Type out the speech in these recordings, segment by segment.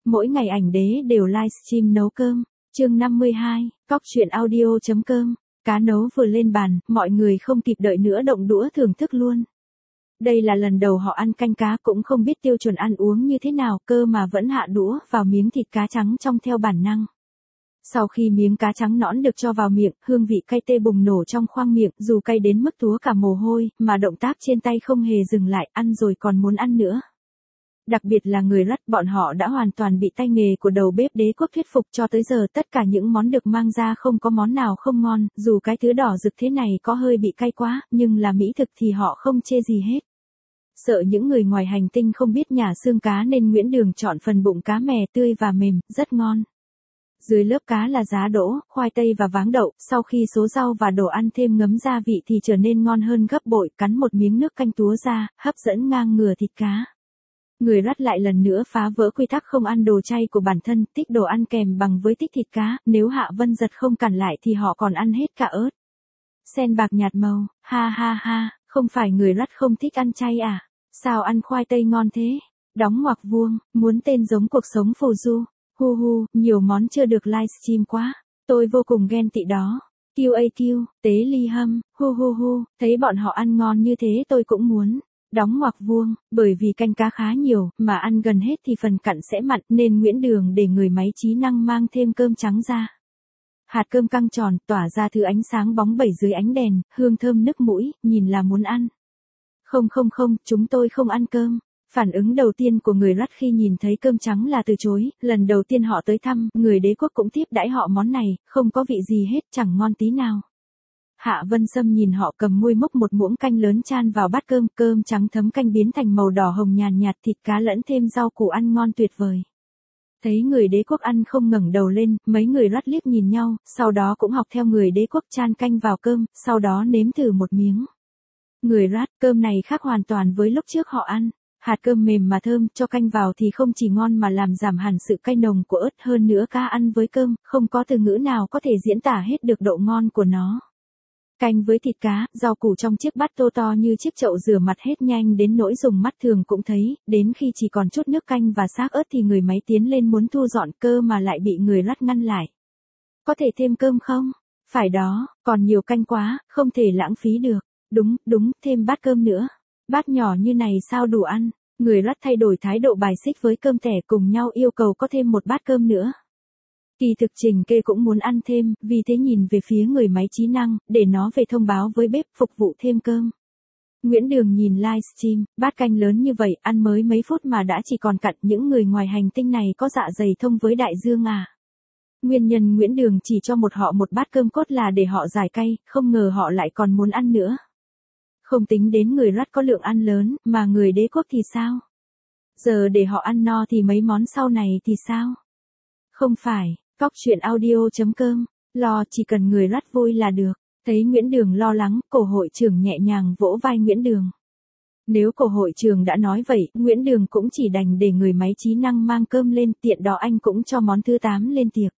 Mỗi ngày ảnh đế đều livestream nấu cơm. Chương 52, cóc.audio.com. Cá nấu vừa lên bàn, mọi người không kịp đợi nữa động đũa thưởng thức luôn. Đây là lần đầu họ ăn canh cá, cũng không biết tiêu chuẩn ăn uống như thế nào, cơ mà vẫn hạ đũa vào miếng thịt cá trắng trong theo bản năng. Sau khi miếng cá trắng nõn được cho vào miệng, hương vị cay tê bùng nổ trong khoang miệng, dù cay đến mức túa cả mồ hôi, mà động tác trên tay không hề dừng lại, ăn rồi còn muốn ăn nữa. Đặc biệt là người Rắt, bọn họ đã hoàn toàn bị tay nghề của đầu bếp Đế Quốc thuyết phục. Cho tới giờ tất cả những món được mang ra không có món nào không ngon, dù cái thứ đỏ rực thế này có hơi bị cay quá, nhưng là mỹ thực thì họ không chê gì hết. Sợ những người ngoài hành tinh không biết nhả xương cá nên Nguyễn Đường chọn phần bụng cá mè tươi và mềm, rất ngon. Dưới lớp cá là giá đỗ, khoai tây và váng đậu, sau khi số rau và đồ ăn thêm ngấm gia vị thì trở nên ngon hơn gấp bội, cắn một miếng nước canh túa ra, hấp dẫn ngang ngửa thịt cá. Người Rắt lại lần nữa phá vỡ quy tắc không ăn đồ chay của bản thân, tích đồ ăn kèm bằng với tích thịt cá, nếu Hạ Vân Giật không cản lại thì họ còn ăn hết cả ớt sen bạc nhạt màu. Ha ha ha, không phải người Rắt không thích ăn chay à? Sao ăn khoai tây ngon thế? Đóng ngoặc vuông, muốn tên giống cuộc sống phù du. Hu hu, nhiều món chưa được livestream quá. Tôi vô cùng ghen tị đó. QAQ, tế ly hâm, hu hu hu, thấy bọn họ ăn ngon như thế tôi cũng muốn. Đóng ngoặc vuông, bởi vì canh cá khá nhiều, mà ăn gần hết thì phần cặn sẽ mặn, nên Nguyễn Đường để người máy trí năng mang thêm cơm trắng ra. Hạt cơm căng tròn, tỏa ra thứ ánh sáng bóng bẩy dưới ánh đèn, hương thơm nức mũi, nhìn là muốn ăn. Không, chúng tôi không ăn cơm. Phản ứng đầu tiên của người Rắt khi nhìn thấy cơm trắng là từ chối, lần đầu tiên họ tới thăm, người Đế Quốc cũng tiếp đãi họ món này, không có vị gì hết, chẳng ngon tí nào. Hạ Vân Sâm nhìn họ cầm muôi múc một muỗng canh lớn chan vào bát cơm, cơm trắng thấm canh biến thành màu đỏ hồng nhàn nhạt, thịt cá lẫn thêm rau củ ăn ngon tuyệt vời. Thấy người Đế Quốc ăn không ngẩng đầu lên, mấy người Rắt liếc nhìn nhau, sau đó cũng học theo người Đế Quốc chan canh vào cơm, sau đó nếm thử một miếng. Người Rắt, cơm này khác hoàn toàn với lúc trước họ ăn. Hạt cơm mềm mà thơm, cho canh vào thì không chỉ ngon mà làm giảm hẳn sự cay nồng của ớt, hơn nữa cá ăn với cơm, không có từ ngữ nào có thể diễn tả hết được độ ngon của nó. Canh với thịt cá, rau củ trong chiếc bát tô to như chiếc chậu rửa mặt hết nhanh đến nỗi dùng mắt thường cũng thấy, đến khi chỉ còn chút nước canh và xác ớt thì người máy tiến lên muốn thu dọn, cơ mà lại bị người Rắt ngăn lại. Có thể thêm cơm không? Phải đó, còn nhiều canh quá, không thể lãng phí được. Đúng, thêm bát cơm nữa. Bát nhỏ như này sao đủ ăn? Người Rắt thay đổi thái độ bài xích với cơm tẻ, cùng nhau yêu cầu có thêm một bát cơm nữa. Kỳ thực Trình Kê cũng muốn ăn thêm, vì thế nhìn về phía người máy trí năng, để nó về thông báo với bếp phục vụ thêm cơm. Nguyễn Đường nhìn livestream, bát canh lớn như vậy, ăn mới mấy phút mà đã chỉ còn cặn, những người ngoài hành tinh này có dạ dày thông với đại dương à? Nguyên nhân Nguyễn Đường chỉ cho họ một bát cơm cốt là để họ giải cay, không ngờ họ lại còn muốn ăn nữa. Không tính đến người Rắt có lượng ăn lớn, mà người Đế Quốc thì sao? Giờ để họ ăn no thì mấy món sau này thì sao? Không phải, cóc.audio.com, lo chỉ cần người Rắt vui là được. Thấy Nguyễn Đường lo lắng, cổ hội trưởng nhẹ nhàng vỗ vai Nguyễn Đường. Nếu cổ hội trưởng đã nói vậy, Nguyễn Đường cũng chỉ đành để người máy trí năng mang cơm lên, tiện đó anh cũng cho món thứ 8 lên tiệc.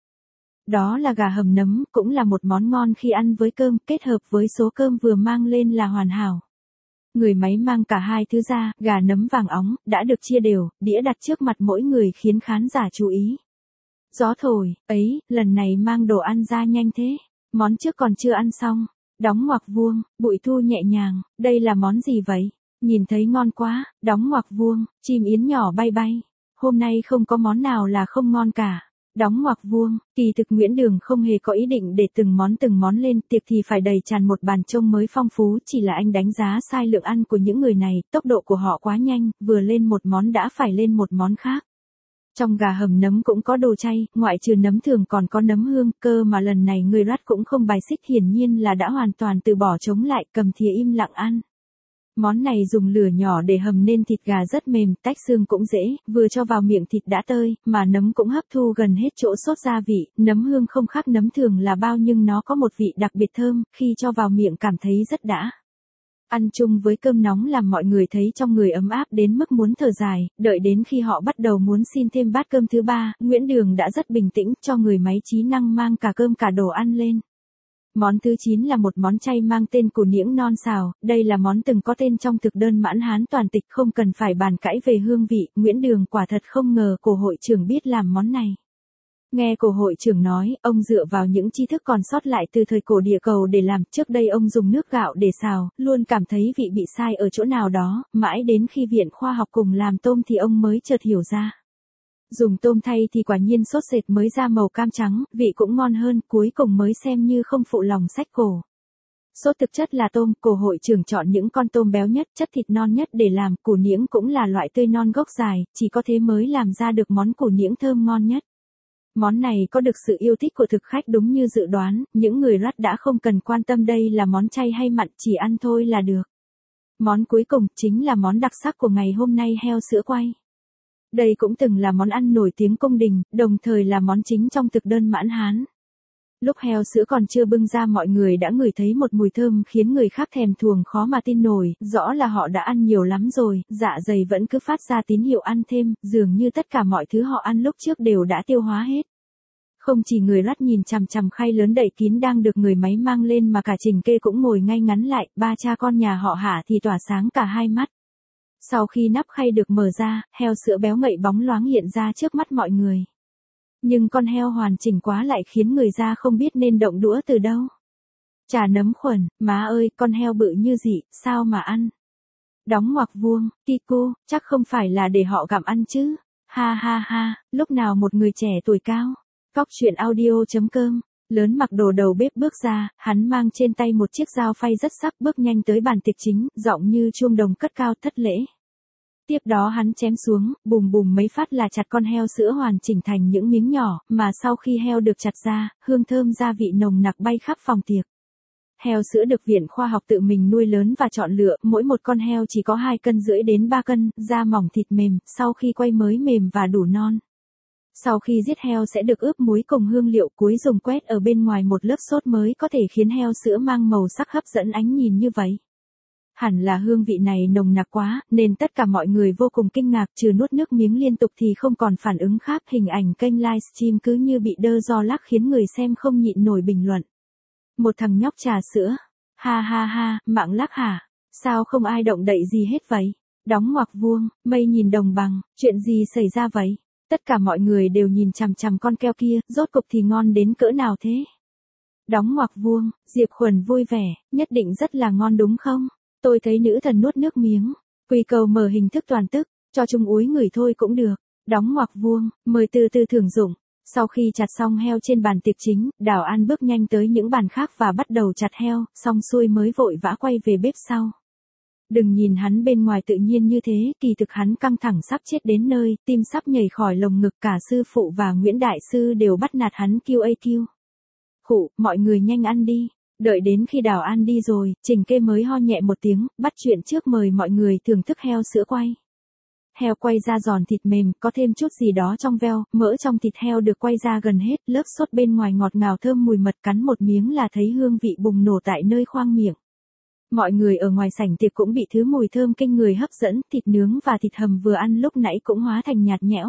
Đó là gà hầm nấm, cũng là một món ngon khi ăn với cơm, kết hợp với số cơm vừa mang lên là hoàn hảo. Người máy mang cả hai thứ ra, gà nấm vàng óng, đã được chia đều, đĩa đặt trước mặt mỗi người khiến khán giả chú ý. Gió thổi, ấy, lần này mang đồ ăn ra nhanh thế, món trước còn chưa ăn xong. Đóng ngoặc vuông, Bụi Thu nhẹ nhàng, đây là món gì vậy? Nhìn thấy ngon quá, đóng ngoặc vuông, chim yến nhỏ bay bay. Hôm nay không có món nào là không ngon cả. Đóng ngoặc vuông, kỳ thực Nguyễn Đường không hề có ý định để từng món lên, tiệc thì phải đầy tràn một bàn trông mới phong phú, chỉ là anh đánh giá sai lượng ăn của những người này, tốc độ của họ quá nhanh, vừa lên một món đã phải lên một món khác. Trong gà hầm nấm cũng có đồ chay, ngoại trừ nấm thường còn có nấm hương, cơ mà lần này người Rắt cũng không bài xích, hiển nhiên là đã hoàn toàn từ bỏ chống lại, cầm thìa im lặng ăn. Món này dùng lửa nhỏ để hầm nên thịt gà rất mềm, tách xương cũng dễ, vừa cho vào miệng thịt đã tơi, mà nấm cũng hấp thu gần hết chỗ sốt gia vị, nấm hương không khác nấm thường là bao nhưng nó có một vị đặc biệt thơm, khi cho vào miệng cảm thấy rất đã. Ăn chung với cơm nóng làm mọi người thấy trong người ấm áp đến mức muốn thở dài, đợi đến khi họ bắt đầu muốn xin thêm bát cơm thứ 3, Nguyễn Đường đã rất bình tĩnh cho người máy trí năng mang cả cơm cả đồ ăn lên. Món thứ 9 là một món chay mang tên củ niễng non xào, đây là món từng có tên trong thực đơn Mãn Hán toàn tịch, không cần phải bàn cãi về hương vị, Nguyễn Đường quả thật không ngờ cổ hội trưởng biết làm món này. Nghe cổ hội trưởng nói, ông dựa vào những tri thức còn sót lại từ thời cổ địa cầu để làm, trước đây ông dùng nước gạo để xào, luôn cảm thấy vị bị sai ở chỗ nào đó, mãi đến khi Viện Khoa học cùng làm tôm thì ông mới chợt hiểu ra. Dùng tôm thay thì quả nhiên sốt sệt mới ra màu cam trắng, vị cũng ngon hơn, cuối cùng mới xem như không phụ lòng sách cổ. Sốt thực chất là tôm, cổ hội trưởng chọn những con tôm béo nhất, chất thịt non nhất để làm, củ niễng cũng là loại tươi non gốc dài, chỉ có thế mới làm ra được món củ niễng thơm ngon nhất. Món này có được sự yêu thích của thực khách đúng như dự đoán, những người Rắt đã không cần quan tâm đây là món chay hay mặn, chỉ ăn thôi là được. Món cuối cùng chính là món đặc sắc của ngày hôm nay, heo sữa quay. Đây cũng từng là món ăn nổi tiếng cung đình, đồng thời là món chính trong thực đơn Mãn Hán. Lúc heo sữa còn chưa bưng ra mọi người đã ngửi thấy một mùi thơm khiến người khác thèm thuồng khó mà tin nổi, rõ là họ đã ăn nhiều lắm rồi, dạ dày vẫn cứ phát ra tín hiệu ăn thêm, dường như tất cả mọi thứ họ ăn lúc trước đều đã tiêu hóa hết. Không chỉ người Rắt nhìn chằm chằm khay lớn đậy kín đang được người máy mang lên mà cả Trình Kê cũng ngồi ngay ngắn lại, ba cha con nhà họ Hạ thì tỏa sáng cả hai mắt. Sau khi nắp khay được mở ra, heo sữa béo ngậy bóng loáng hiện ra trước mắt mọi người. Nhưng con heo hoàn chỉnh quá lại khiến người ra không biết nên động đũa từ đâu. Chà nấm khuẩn, má ơi, con heo bự như gì, sao mà ăn? Đóng ngoặc vuông, Kiku, chắc không phải là để họ gặm ăn chứ? Ha ha ha, lúc nào một người trẻ tuổi cao. Cóc truyện audio.com, lớn mặc đồ đầu bếp bước ra, hắn mang trên tay một chiếc dao phay rất sắc bước nhanh tới bàn tiệc chính, giọng như chuông đồng cất cao thất lễ. Tiếp đó hắn chém xuống, bùm bùm mấy phát là chặt con heo sữa hoàn chỉnh thành những miếng nhỏ, mà sau khi heo được chặt ra, hương thơm gia vị nồng nặc bay khắp phòng tiệc. Heo sữa được Viện Khoa học tự mình nuôi lớn và chọn lựa, mỗi một con heo chỉ có 2,5 cân đến 3 cân, da mỏng thịt mềm, sau khi quay mới mềm và đủ non. Sau khi giết heo sẽ được ướp muối cùng hương liệu, cuối dùng quét ở bên ngoài một lớp sốt mới có thể khiến heo sữa mang màu sắc hấp dẫn ánh nhìn như vậy. Hẳn là hương vị này nồng nặc quá, nên tất cả mọi người vô cùng kinh ngạc, trừ nuốt nước miếng liên tục thì không còn phản ứng khác. Hình ảnh kênh livestream cứ như bị đơ do lắc khiến người xem không nhịn nổi bình luận. Một thằng nhóc trà sữa. Ha ha ha, mạng lắc hả? Sao không ai động đậy gì hết vậy? Đóng ngoặc vuông, mây nhìn đồng bằng, chuyện gì xảy ra vậy? Tất cả mọi người đều nhìn chằm chằm con keo kia, rốt cục thì ngon đến cỡ nào thế? Đóng ngoặc vuông, Diệp Khuẩn vui vẻ, nhất định rất là ngon đúng không? Tôi thấy nữ thần nuốt nước miếng. Quy cầu mở hình thức toàn tức, cho chung úi người thôi cũng được. Đóng ngoặc vuông, mời từ từ thưởng dụng. Sau khi chặt xong heo trên bàn tiệc chính, Đào An bước nhanh tới những bàn khác và bắt đầu chặt heo, xong xuôi mới vội vã quay về bếp sau. Đừng nhìn hắn bên ngoài tự nhiên như thế, kỳ thực hắn căng thẳng sắp chết đến nơi, tim sắp nhảy khỏi lồng ngực, cả sư phụ và Nguyễn Đại Sư đều bắt nạt hắn QAQ. Khụ, mọi người nhanh ăn đi. Đợi đến khi Đào An đi rồi, Trình Kê mới ho nhẹ một tiếng, bắt chuyện trước mời mọi người thưởng thức heo sữa quay. Heo quay ra giòn thịt mềm, có thêm chút gì đó trong veo, mỡ trong thịt heo được quay ra gần hết, lớp sốt bên ngoài ngọt ngào thơm mùi mật, cắn một miếng là thấy hương vị bùng nổ tại nơi khoang miệng. Mọi người ở ngoài sảnh tiệc cũng bị thứ mùi thơm kinh người hấp dẫn, thịt nướng và thịt hầm vừa ăn lúc nãy cũng hóa thành nhạt nhẽo.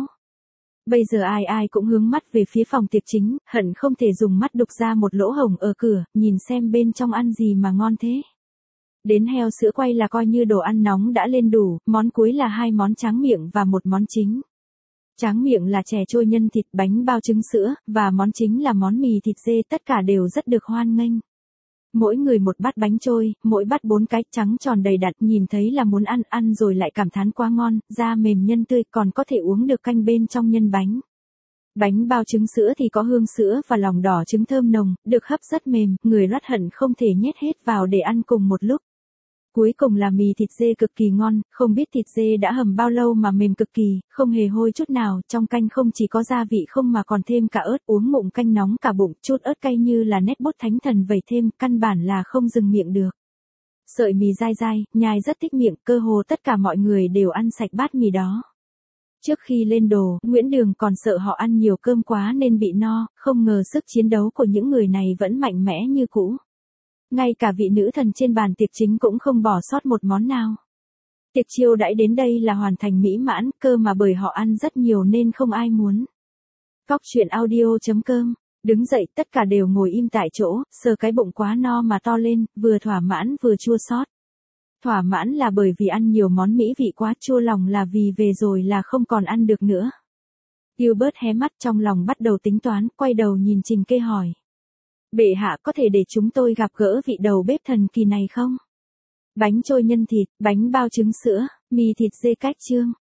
Bây giờ ai ai cũng hướng mắt về phía phòng tiệc chính, hận không thể dùng mắt đục ra một lỗ hổng ở cửa, nhìn xem bên trong ăn gì mà ngon thế. Đến heo sữa quay là coi như đồ ăn nóng đã lên đủ, món cuối là 2 món tráng miệng và một món chính. Tráng miệng là chè trôi nhân thịt, bánh bao trứng sữa, và món chính là món mì thịt dê, tất cả đều rất được hoan nghênh. Mỗi người một bát bánh trôi, mỗi bát 4 cái, trắng tròn đầy đặn, nhìn thấy là muốn ăn rồi lại cảm thán quá ngon, da mềm nhân tươi, còn có thể uống được canh bên trong nhân bánh. Bánh bao trứng sữa thì có hương sữa và lòng đỏ trứng thơm nồng, được hấp rất mềm, người Rắt hận không thể nhét hết vào để ăn cùng một lúc. Cuối cùng là mì thịt dê cực kỳ ngon, không biết thịt dê đã hầm bao lâu mà mềm cực kỳ, không hề hôi chút nào, trong canh không chỉ có gia vị không mà còn thêm cả ớt, uống ngụm canh nóng cả bụng, chút ớt cay như là nét bút thánh thần vẩy thêm, căn bản là không dừng miệng được. Sợi mì dai dai, nhai rất thích miệng, cơ hồ tất cả mọi người đều ăn sạch bát mì đó. Trước khi lên đồ, Nguyễn Đường còn sợ họ ăn nhiều cơm quá nên bị no, không ngờ sức chiến đấu của những người này vẫn mạnh mẽ như cũ. Ngay cả vị nữ thần trên bàn tiệc chính cũng không bỏ sót một món nào. Tiệc chiêu đãi đến đây là hoàn thành mỹ mãn, cơ mà bởi họ ăn rất nhiều nên không ai muốn. Cóc truyện audio.com Đứng dậy tất cả đều ngồi im tại chỗ, sờ cái bụng quá no mà to lên, vừa thỏa mãn vừa chua xót. Thỏa mãn là bởi vì ăn nhiều món mỹ vị quá, chua lòng là vì về rồi là không còn ăn được nữa. Gilbert hé mắt trong lòng bắt đầu tính toán, quay đầu nhìn Trình Kê hỏi. Bệ hạ có thể để chúng tôi gặp gỡ vị đầu bếp thần kỳ này không? Bánh trôi nhân thịt, bánh bao trứng sữa, mì thịt dê cách trương.